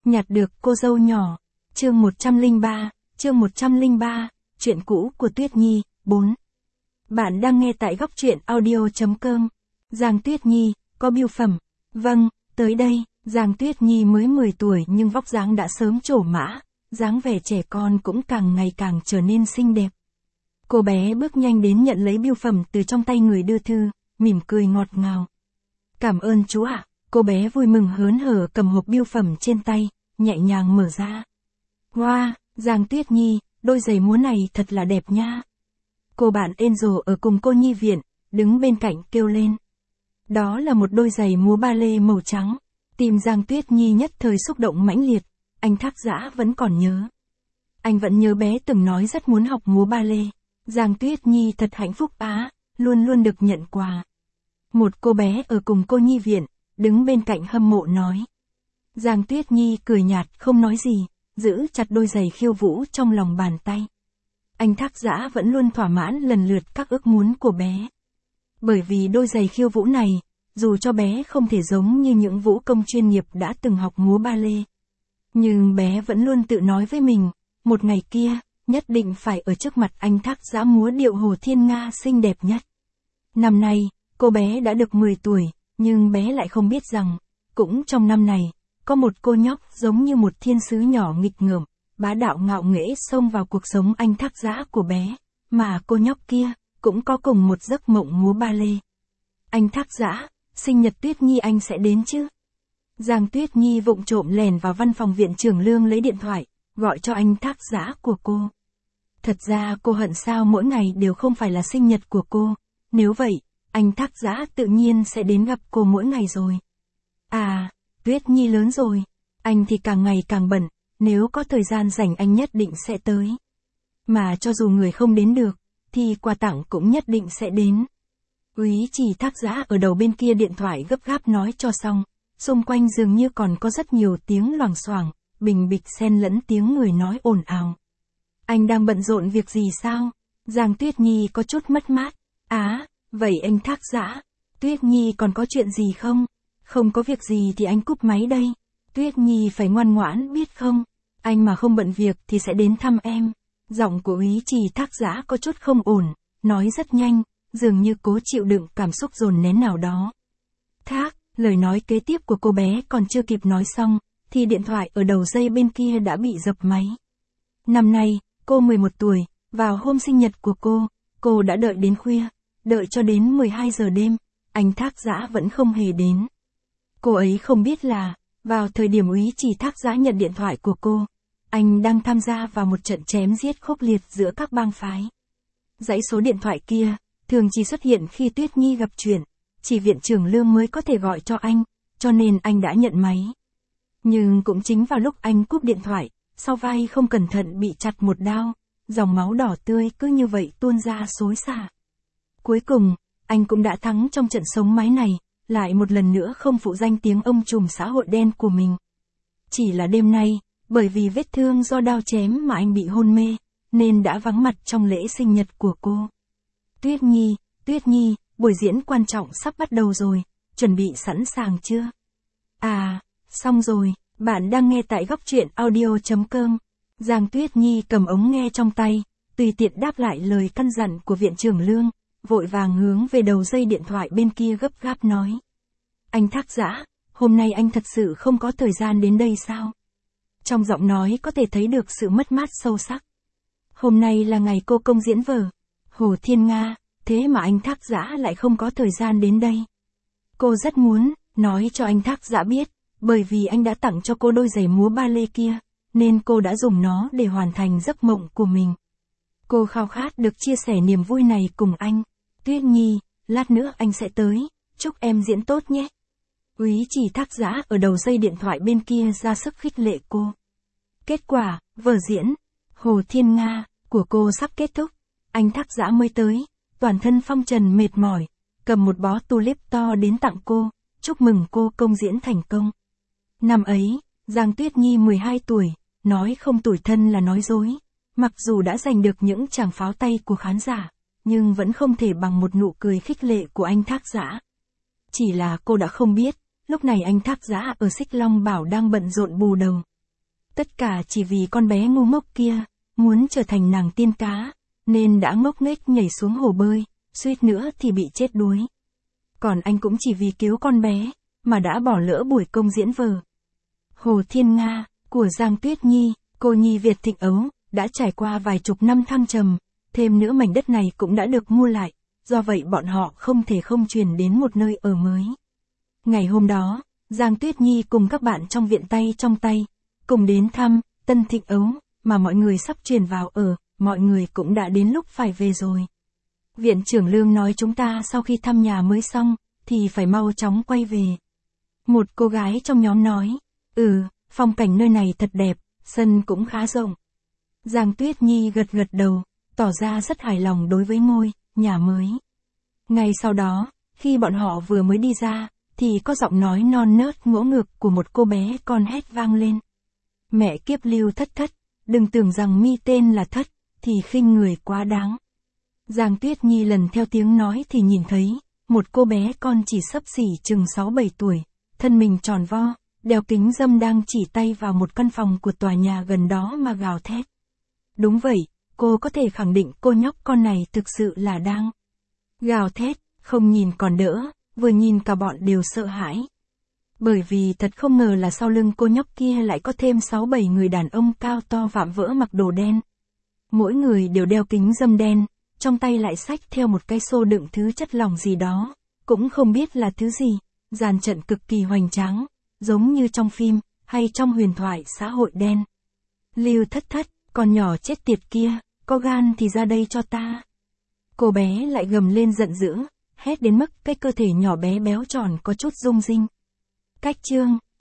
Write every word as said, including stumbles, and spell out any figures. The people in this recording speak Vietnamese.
Nhặt được cô dâu nhỏ. Chương một trăm lẻ ba, chương một trăm lẻ ba, chuyện cũ của Tuyết Nhi, bốn. Bạn đang nghe tại góc truyện audio chấm com. Giang Tuyết Nhi, có bưu phẩm. Vâng, tới đây. Giang Tuyết Nhi mới mười tuổi nhưng vóc dáng đã sớm trổ mã, dáng vẻ trẻ con cũng càng ngày càng trở nên xinh đẹp. Cô bé bước nhanh đến nhận lấy bưu phẩm từ trong tay người đưa thư, mỉm cười ngọt ngào. Cảm ơn chú ạ. Cô bé vui mừng hớn hở cầm hộp bưu phẩm trên tay, nhẹ nhàng mở ra. Wow, Giang Tuyết Nhi, đôi giày múa này thật là đẹp nha. Cô bạn Angel ở cùng cô nhi viện, đứng bên cạnh kêu lên. Đó là một đôi giày múa ba lê màu trắng. Tim Giang Tuyết Nhi nhất thời xúc động mãnh liệt, anh Thác Dã vẫn còn nhớ. Anh vẫn nhớ bé từng nói rất muốn học múa ba lê. Giang Tuyết Nhi thật hạnh phúc á, luôn luôn được nhận quà. Một cô bé ở cùng cô nhi viện, đứng bên cạnh hâm mộ nói. Giang Tuyết Nhi cười nhạt không nói gì, giữ chặt đôi giày khiêu vũ trong lòng bàn tay. Anh Thác Dã vẫn luôn thỏa mãn lần lượt các ước muốn của bé. Bởi vì đôi giày khiêu vũ này, dù cho bé không thể giống như những vũ công chuyên nghiệp đã từng học múa ba lê. Nhưng bé vẫn luôn tự nói với mình, một ngày kia, nhất định phải ở trước mặt anh Thác Dã múa điệu Hồ Thiên Nga xinh đẹp nhất. Năm nay, cô bé đã được mười tuổi, nhưng bé lại không biết rằng, cũng trong năm này, có một cô nhóc giống như một thiên sứ nhỏ nghịch ngợm, bá đạo ngạo nghễ xông vào cuộc sống anh Thác Dã của bé, mà cô nhóc kia, cũng có cùng một giấc mộng múa ba lê. Anh Thác Dã, sinh nhật Tuyết Nhi anh sẽ đến chứ? Giang Tuyết Nhi vụng trộm lèn vào văn phòng viện trưởng Lương lấy điện thoại, gọi cho anh Thác Dã của cô. Thật ra cô hận sao mỗi ngày đều không phải là sinh nhật của cô, nếu vậy, anh Thác Dã tự nhiên sẽ đến gặp cô mỗi ngày rồi. À, Tuyết Nhi lớn rồi, anh thì càng ngày càng bận, nếu có thời gian rảnh anh nhất định sẽ tới. Mà cho dù người không đến được, thì quà tặng cũng nhất định sẽ đến. Úy Chỉ Thác Dã ở đầu bên kia điện thoại gấp gáp nói cho xong, xung quanh dường như còn có rất nhiều tiếng loảng xoảng, bình bịch xen lẫn tiếng người nói ồn ào. Anh đang bận rộn việc gì sao? Giang Tuyết Nhi có chút mất mát. Á, vậy anh Thác Dã, Tuyết Nhi còn có chuyện gì không? Không có việc gì thì anh cúp máy đây. Tuyết Nhi phải ngoan ngoãn biết không? Anh mà không bận việc thì sẽ đến thăm em. Giọng của Úy Chỉ Thác Dã có chút không ổn, nói rất nhanh, dường như cố chịu đựng cảm xúc dồn nén nào đó. Thác, lời nói kế tiếp của cô bé còn chưa kịp nói xong, thì điện thoại ở đầu dây bên kia đã bị dập máy. Năm nay, cô mười một tuổi, vào hôm sinh nhật của cô, cô đã đợi đến khuya, đợi cho đến mười hai giờ đêm, anh Thác Dã vẫn không hề đến. Cô ấy không biết là, vào thời điểm Úy Chỉ Thác Dã nhận điện thoại của cô, anh đang tham gia vào một trận chém giết khốc liệt giữa các bang phái. Dãy số điện thoại kia, thường chỉ xuất hiện khi Tuyết Nhi gặp chuyện, chỉ viện trưởng Lương mới có thể gọi cho anh, cho nên anh đã nhận máy. Nhưng cũng chính vào lúc anh cúp điện thoại, sau vai không cẩn thận bị chặt một đao, dòng máu đỏ tươi cứ như vậy tuôn ra xối xả. Cuối cùng, anh cũng đã thắng trong trận sống mái này, lại một lần nữa không phụ danh tiếng ông trùm xã hội đen của mình. Chỉ là đêm nay, bởi vì vết thương do đao chém mà anh bị hôn mê, nên đã vắng mặt trong lễ sinh nhật của cô. Tuyết Nhi, Tuyết Nhi, buổi diễn quan trọng sắp bắt đầu rồi, chuẩn bị sẵn sàng chưa? À, xong rồi, bạn đang nghe tại góc truyện audio chấm com. Giang Tuyết Nhi cầm ống nghe trong tay, tùy tiện đáp lại lời căn dặn của viện trưởng Lương, vội vàng hướng về đầu dây điện thoại bên kia gấp gáp nói. Anh Thác Dã, hôm nay anh thật sự không có thời gian đến đây sao? Trong giọng nói có thể thấy được sự mất mát sâu sắc. Hôm nay là ngày cô công diễn vở Hồ Thiên Nga, thế mà anh Thác Dã lại không có thời gian đến đây. Cô rất muốn nói cho anh Thác Dã biết, bởi vì anh đã tặng cho cô đôi giày múa ba lê kia, nên cô đã dùng nó để hoàn thành giấc mộng của mình. Cô khao khát được chia sẻ niềm vui này cùng anh. Tuyết Nhi, lát nữa anh sẽ tới, chúc em diễn tốt nhé. Úy Chỉ Thác Dã ở đầu dây điện thoại bên kia ra sức khích lệ cô. Kết quả, vở diễn Hồ Thiên Nga của cô sắp kết thúc, anh Thác Dã mới tới, toàn thân phong trần mệt mỏi, cầm một bó tulip to đến tặng cô, chúc mừng cô công diễn thành công. Năm ấy, Giang Tuyết Nhi mười hai tuổi, nói không tủi thân là nói dối, mặc dù đã giành được những tràng pháo tay của khán giả, nhưng vẫn không thể bằng một nụ cười khích lệ của anh Thác Dã. Chỉ là cô đã không biết, lúc này anh Thác Dã ở Xích Long Bảo đang bận rộn bù đầu, Tất cả chỉ vì con bé ngu ngốc kia, muốn trở thành nàng tiên cá, nên đã ngốc nghếch nhảy xuống hồ bơi, suýt nữa thì bị chết đuối. Còn anh cũng chỉ vì cứu con bé, mà đã bỏ lỡ buổi công diễn vở. Hồ Thiên Nga, của Giang Tuyết Nhi, cô nhi Việt thịnh ấu, đã trải qua vài chục năm thăng trầm, thêm nữa mảnh đất này cũng đã được mua lại, do vậy bọn họ không thể không chuyển đến một nơi ở mới. Ngày hôm đó, Giang Tuyết Nhi cùng các bạn trong viện tay trong tay, cùng đến thăm, Tân Thịnh Ấu, mà mọi người sắp chuyển vào ở, mọi người cũng đã đến lúc phải về rồi. Viện trưởng Lương nói chúng ta sau khi thăm nhà mới xong, thì phải mau chóng quay về. Một cô gái trong nhóm nói, ừ, phong cảnh nơi này thật đẹp, sân cũng khá rộng. Giang Tuyết Nhi gật gật đầu, tỏ ra rất hài lòng đối với ngôi nhà mới. Ngay sau đó, khi bọn họ vừa mới đi ra, thì có giọng nói non nớt ngỗ ngược của một cô bé con hét vang lên. Mẹ kiếp Lưu Thất Thất, đừng tưởng rằng mi tên là Thất, thì khinh người quá đáng. Giang Tuyết Nhi lần theo tiếng nói thì nhìn thấy, một cô bé con chỉ xấp xỉ chừng sáu bảy tuổi, thân mình tròn vo, đeo kính râm đang chỉ tay vào một căn phòng của tòa nhà gần đó mà gào thét. Đúng vậy, cô có thể khẳng định cô nhóc con này thực sự là đang gào thét, không nhìn còn đỡ, vừa nhìn cả bọn đều sợ hãi. Bởi vì thật không ngờ là sau lưng cô nhóc kia lại có thêm sáu bảy người đàn ông cao to vạm vỡ mặc đồ đen. Mỗi người đều đeo kính râm đen, trong tay lại xách theo một cái xô đựng thứ chất lỏng gì đó, cũng không biết là thứ gì, dàn trận cực kỳ hoành tráng, giống như trong phim, hay trong huyền thoại xã hội đen. Lưu Thất Thất, con nhỏ chết tiệt kia, có gan thì ra đây cho ta. Cô bé lại gầm lên giận dữ, hét đến mức cái cơ thể nhỏ bé béo tròn có chút rung rinh. Cách chương